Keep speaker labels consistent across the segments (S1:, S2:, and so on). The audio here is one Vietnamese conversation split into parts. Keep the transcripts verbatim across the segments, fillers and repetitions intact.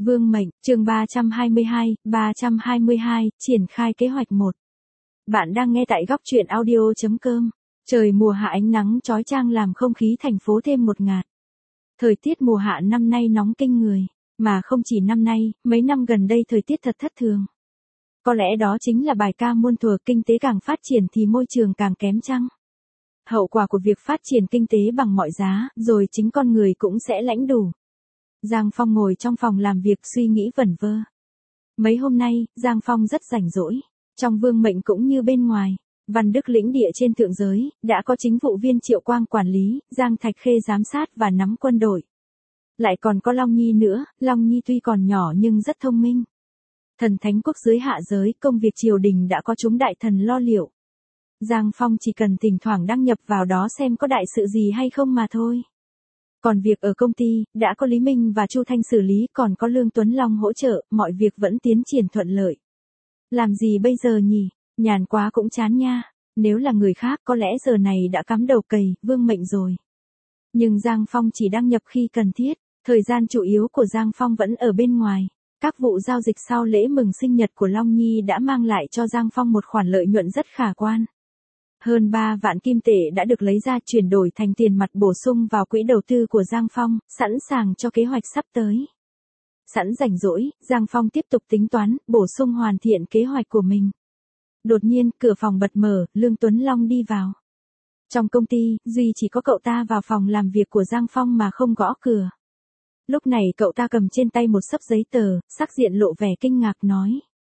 S1: Vương mệnh, chương ba trăm hai mươi hai, ba trăm hai mươi hai, triển khai kế hoạch một. Bạn đang nghe tại góc truyện audio chấm com. Trời mùa hạ ánh nắng chói chang làm không khí thành phố thêm ngột ngạt. Thời tiết mùa hạ năm nay nóng kinh người, mà không chỉ năm nay, mấy năm gần đây thời tiết thật thất thường. Có lẽ đó chính là bài ca muôn thuở, kinh tế càng phát triển thì môi trường càng kém chăng? Hậu quả của việc phát triển kinh tế bằng mọi giá, rồi chính con người cũng sẽ lãnh đủ. Giang Phong ngồi trong phòng làm việc suy nghĩ vẩn vơ. Mấy hôm nay, Giang Phong rất rảnh rỗi. Trong Vương mệnh cũng như bên ngoài, Văn Đức lĩnh địa trên thượng giới, đã có chính vụ viên Triệu Quang quản lý, Giang Thạch Khê giám sát và nắm quân đội. Lại còn có Long Nhi nữa, Long Nhi tuy còn nhỏ nhưng rất thông minh. Thần thánh quốc dưới hạ giới, công việc triều đình đã có chúng đại thần lo liệu. Giang Phong chỉ cần thỉnh thoảng đăng nhập vào đó xem có đại sự gì hay không mà thôi. Còn việc ở công ty, đã có Lý Minh và Chu Thanh xử lý, còn có Lương Tuấn Long hỗ trợ, mọi việc vẫn tiến triển thuận lợi. Làm gì bây giờ nhỉ? Nhàn quá cũng chán nha. Nếu là người khác có lẽ giờ này đã cắm đầu cày, Vương mệnh rồi. Nhưng Giang Phong chỉ đăng nhập khi cần thiết, thời gian chủ yếu của Giang Phong vẫn ở bên ngoài. Các vụ giao dịch sau lễ mừng sinh nhật của Long Nhi đã mang lại cho Giang Phong một khoản lợi nhuận rất khả quan. Hơn ba vạn kim tệ đã được lấy ra chuyển đổi thành tiền mặt bổ sung vào quỹ đầu tư của Giang Phong, sẵn sàng cho kế hoạch sắp tới. Sẵn rảnh rỗi, Giang Phong tiếp tục tính toán, bổ sung hoàn thiện kế hoạch của mình. Đột nhiên, cửa phòng bật mở, Lương Tuấn Long đi vào. Trong công ty, duy chỉ có cậu ta vào phòng làm việc của Giang Phong mà không gõ cửa. Lúc này cậu ta cầm trên tay một xấp giấy tờ, sắc diện lộ vẻ kinh ngạc nói.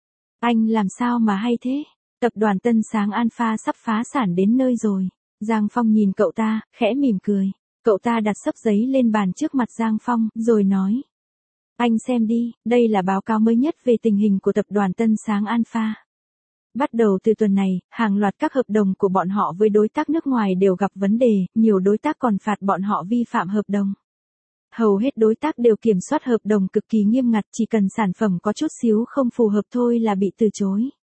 S1: Anh làm sao mà hay thế? Tập đoàn Tân Sáng Alpha sắp phá sản đến nơi rồi. Giang Phong nhìn cậu ta, khẽ mỉm cười. Cậu ta đặt xấp giấy lên bàn trước mặt Giang Phong, rồi nói. Anh xem đi, đây là báo cáo mới nhất về tình hình của tập đoàn Tân Sáng Alpha. Bắt đầu từ tuần này, hàng loạt các hợp đồng của bọn họ với đối tác nước ngoài đều gặp vấn đề, nhiều đối tác còn phạt bọn họ vi phạm hợp đồng. Hầu hết đối tác đều kiểm soát hợp đồng cực kỳ nghiêm ngặt, chỉ cần sản phẩm có chút xíu không phù hợp thôi là bị từ chối.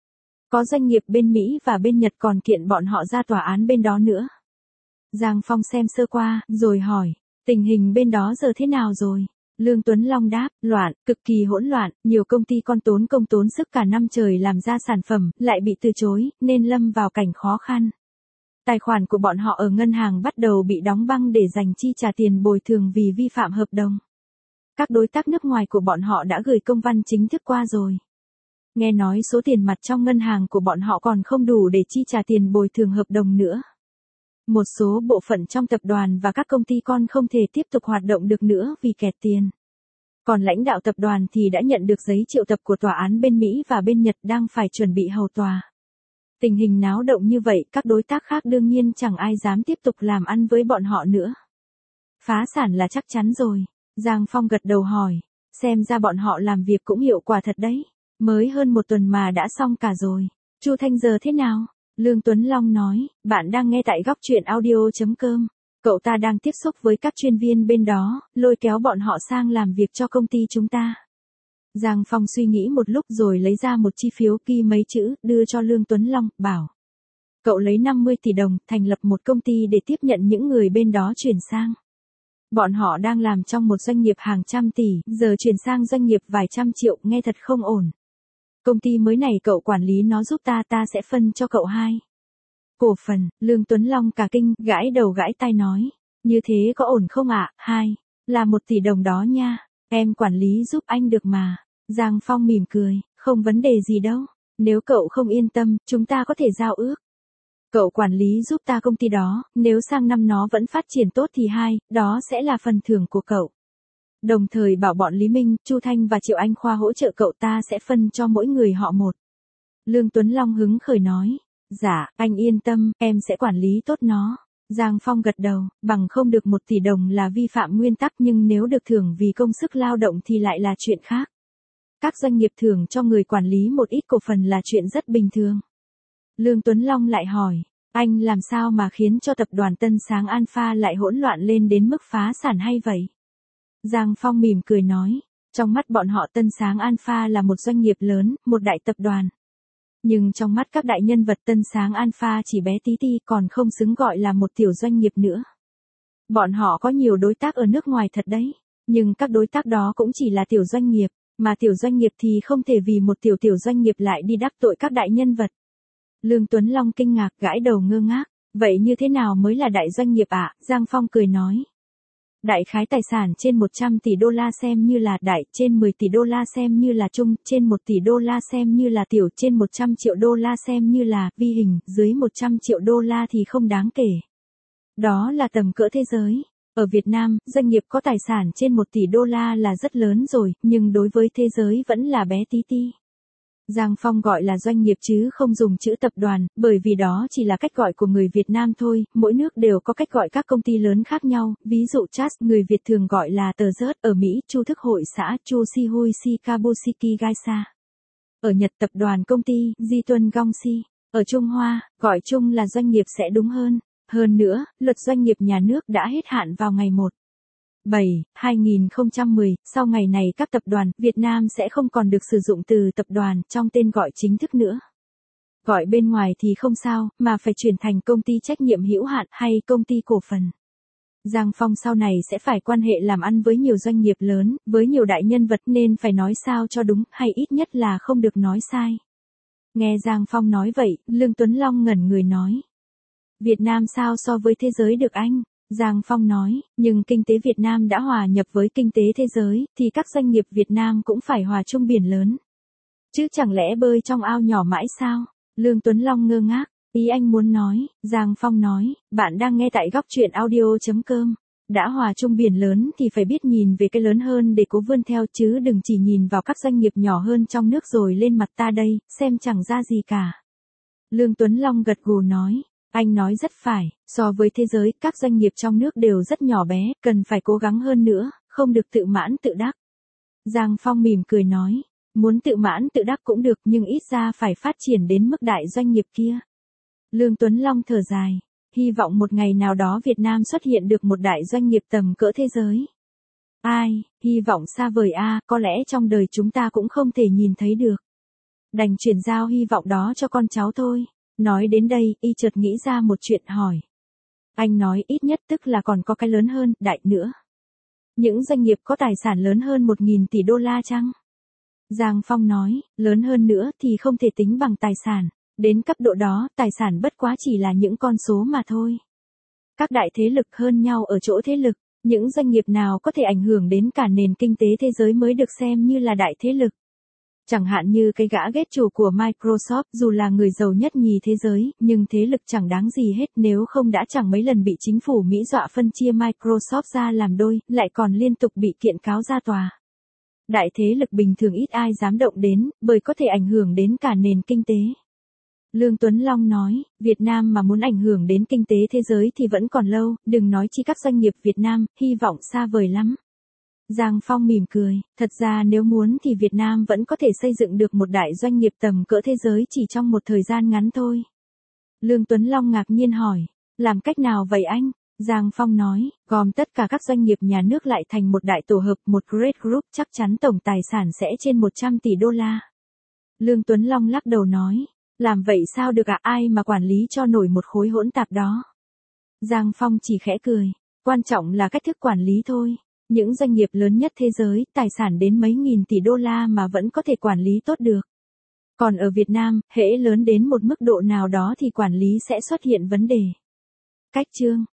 S1: Có doanh nghiệp bên Mỹ và bên Nhật còn kiện bọn họ ra tòa án bên đó nữa. Giang Phong xem sơ qua, rồi hỏi, tình hình bên đó giờ thế nào rồi? Lương Tuấn Long đáp, loạn, cực kỳ hỗn loạn, nhiều công ty con tốn công tốn sức cả năm trời làm ra sản phẩm, lại bị từ chối, nên lâm vào cảnh khó khăn. Tài khoản của bọn họ ở ngân hàng bắt đầu bị đóng băng để dành chi trả tiền bồi thường vì vi phạm hợp đồng. Các đối tác nước ngoài của bọn họ đã gửi công văn chính thức qua rồi. Nghe nói số tiền mặt trong ngân hàng của bọn họ còn không đủ để chi trả tiền bồi thường hợp đồng nữa. Một số bộ phận trong tập đoàn và các công ty con không thể tiếp tục hoạt động được nữa vì kẹt tiền. Còn lãnh đạo tập đoàn thì đã nhận được giấy triệu tập của tòa án bên Mỹ và bên Nhật đang phải chuẩn bị hầu tòa. Tình hình náo động như vậy, các đối tác khác đương nhiên chẳng ai dám tiếp tục làm ăn với bọn họ nữa. Phá sản là chắc chắn rồi. Giang Phong gật đầu hỏi, xem ra bọn họ làm việc cũng hiệu quả thật đấy. Mới hơn một tuần mà đã xong cả rồi. Chu Thanh giờ thế nào? Lương Tuấn Long nói, bạn đang nghe tại góc truyện audio chấm com. Cậu ta đang tiếp xúc với các chuyên viên bên đó, lôi kéo bọn họ sang làm việc cho công ty chúng ta. Giang Phong suy nghĩ một lúc rồi lấy ra một chi phiếu ghi mấy chữ, đưa cho Lương Tuấn Long, bảo. Cậu lấy năm mươi tỷ đồng, thành lập một công ty để tiếp nhận những người bên đó chuyển sang. Bọn họ đang làm trong một doanh nghiệp hàng trăm tỷ, giờ chuyển sang doanh nghiệp vài trăm triệu, nghe thật không ổn. Công ty mới này cậu quản lý nó giúp ta, ta sẽ phân cho cậu hai cổ phần. Lương Tuấn Long cả kinh, gãi đầu gãi tai nói. Như thế có ổn không ạ? Hai, là một tỷ đồng đó nha. Em quản lý giúp anh được mà. Giang Phong mỉm cười, không vấn đề gì đâu. Nếu cậu không yên tâm, chúng ta có thể giao ước. Cậu quản lý giúp ta công ty đó, nếu sang năm nó vẫn phát triển tốt thì hai, đó sẽ là phần thưởng của cậu. Đồng thời bảo bọn Lý Minh, Chu Thanh và Triệu Anh Khoa hỗ trợ cậu, ta sẽ phân cho mỗi người họ một. Lương Tuấn Long hứng khởi nói. Dạ, anh yên tâm, em sẽ quản lý tốt nó. Giang Phong gật đầu, bằng không được một tỷ đồng là vi phạm nguyên tắc, nhưng nếu được thưởng vì công sức lao động thì lại là chuyện khác. Các doanh nghiệp thưởng cho người quản lý một ít cổ phần là chuyện rất bình thường. Lương Tuấn Long lại hỏi, anh làm sao mà khiến cho tập đoàn Tân Sáng Alpha lại hỗn loạn lên đến mức phá sản hay vậy? Giang Phong mỉm cười nói, trong mắt bọn họ Tân Sáng Alpha là một doanh nghiệp lớn, một đại tập đoàn. Nhưng trong mắt các đại nhân vật Tân Sáng Alpha chỉ bé tí ti, còn không xứng gọi là một tiểu doanh nghiệp nữa. Bọn họ có nhiều đối tác ở nước ngoài thật đấy. Nhưng các đối tác đó cũng chỉ là tiểu doanh nghiệp, mà tiểu doanh nghiệp thì không thể vì một tiểu tiểu doanh nghiệp lại đi đắc tội các đại nhân vật. Lương Tuấn Long kinh ngạc gãi đầu ngơ ngác, vậy như thế nào mới là đại doanh nghiệp ạ? Giang Phong cười nói. Đại khái tài sản trên một trăm tỷ đô la xem như là đại, trên mười tỷ đô la xem như là trung, trên một tỷ đô la xem như là tiểu, trên một trăm triệu đô la xem như là vi hình, dưới một trăm triệu đô la thì không đáng kể. Đó là tầm cỡ thế giới. Ở Việt Nam, doanh nghiệp có tài sản trên một tỷ đô la là rất lớn rồi, nhưng đối với thế giới vẫn là bé tí ti. Giang Phong gọi là doanh nghiệp chứ không dùng chữ tập đoàn, bởi vì đó chỉ là cách gọi của người Việt Nam thôi, mỗi nước đều có cách gọi các công ty lớn khác nhau, ví dụ Trust, người Việt thường gọi là tờ rớt, ở Mỹ, Chu thức hội xã, Chu si hui si Kabushiki Gaisa. Ở Nhật tập đoàn công ty, Jitun Gongsi. Ở Trung Hoa, gọi chung là doanh nghiệp sẽ đúng hơn. Hơn nữa, luật doanh nghiệp nhà nước đã hết hạn vào ngày một tháng bảy, hai nghìn không trăm mười, sau ngày này các tập đoàn Việt Nam sẽ không còn được sử dụng từ tập đoàn trong tên gọi chính thức nữa. Gọi bên ngoài thì không sao, mà phải chuyển thành công ty trách nhiệm hữu hạn hay công ty cổ phần. Giang Phong sau này sẽ phải quan hệ làm ăn với nhiều doanh nghiệp lớn, với nhiều đại nhân vật nên phải nói sao cho đúng, hay ít nhất là không được nói sai. Nghe Giang Phong nói vậy, Lương Tuấn Long ngẩn người nói. Việt Nam sao so với thế giới được anh? Giang Phong nói, nhưng kinh tế Việt Nam đã hòa nhập với kinh tế thế giới, thì các doanh nghiệp Việt Nam cũng phải hòa chung biển lớn. Chứ chẳng lẽ bơi trong ao nhỏ mãi sao? Lương Tuấn Long ngơ ngác, ý anh muốn nói, Giang Phong nói, bạn đang nghe tại góc truyện audio.com. Đã hòa chung biển lớn thì phải biết nhìn về cái lớn hơn để cố vươn theo chứ đừng chỉ nhìn vào các doanh nghiệp nhỏ hơn trong nước rồi lên mặt ta đây, xem chẳng ra gì cả. Lương Tuấn Long gật gù nói. Anh nói rất phải, so với thế giới, các doanh nghiệp trong nước đều rất nhỏ bé, cần phải cố gắng hơn nữa, không được tự mãn tự đắc. Giang Phong mỉm cười nói, muốn tự mãn tự đắc cũng được nhưng ít ra phải phát triển đến mức đại doanh nghiệp kia. Lương Tuấn Long thở dài, hy vọng một ngày nào đó Việt Nam xuất hiện được một đại doanh nghiệp tầm cỡ thế giới. Ai, hy vọng xa vời a, có lẽ trong đời chúng ta cũng không thể nhìn thấy được. Đành chuyển giao hy vọng đó cho con cháu thôi. Nói đến đây, y chợt nghĩ ra một chuyện hỏi. Anh nói ít nhất tức là còn có cái lớn hơn, đại nữa. Những doanh nghiệp có tài sản lớn hơn một nghìn tỷ đô la chăng? Giang Phong nói, lớn hơn nữa thì không thể tính bằng tài sản. Đến cấp độ đó, tài sản bất quá chỉ là những con số mà thôi. Các đại thế lực hơn nhau ở chỗ thế lực, những doanh nghiệp nào có thể ảnh hưởng đến cả nền kinh tế thế giới mới được xem như là đại thế lực. Chẳng hạn như cái gã ghét chủ của Microsoft dù là người giàu nhất nhì thế giới, nhưng thế lực chẳng đáng gì hết nếu không đã chẳng mấy lần bị chính phủ Mỹ dọa phân chia Microsoft ra làm đôi, lại còn liên tục bị kiện cáo ra tòa. Đại thế lực bình thường ít ai dám động đến, bởi có thể ảnh hưởng đến cả nền kinh tế. Lương Tuấn Long nói, Việt Nam mà muốn ảnh hưởng đến kinh tế thế giới thì vẫn còn lâu, đừng nói chi các doanh nghiệp Việt Nam, hy vọng xa vời lắm. Giang Phong mỉm cười, thật ra nếu muốn thì Việt Nam vẫn có thể xây dựng được một đại doanh nghiệp tầm cỡ thế giới chỉ trong một thời gian ngắn thôi. Lương Tuấn Long ngạc nhiên hỏi, làm cách nào vậy anh? Giang Phong nói, gom tất cả các doanh nghiệp nhà nước lại thành một đại tổ hợp, một great group, chắc chắn tổng tài sản sẽ trên một trăm tỷ đô la. Lương Tuấn Long lắc đầu nói, làm vậy sao được ạ, ai mà quản lý cho nổi một khối hỗn tạp đó. Giang Phong chỉ khẽ cười, quan trọng là cách thức quản lý thôi. Những doanh nghiệp lớn nhất thế giới, tài sản đến mấy nghìn tỷ đô la mà vẫn có thể quản lý tốt được. Còn ở Việt Nam, hễ lớn đến một mức độ nào đó thì quản lý sẽ xuất hiện vấn đề. Cách chương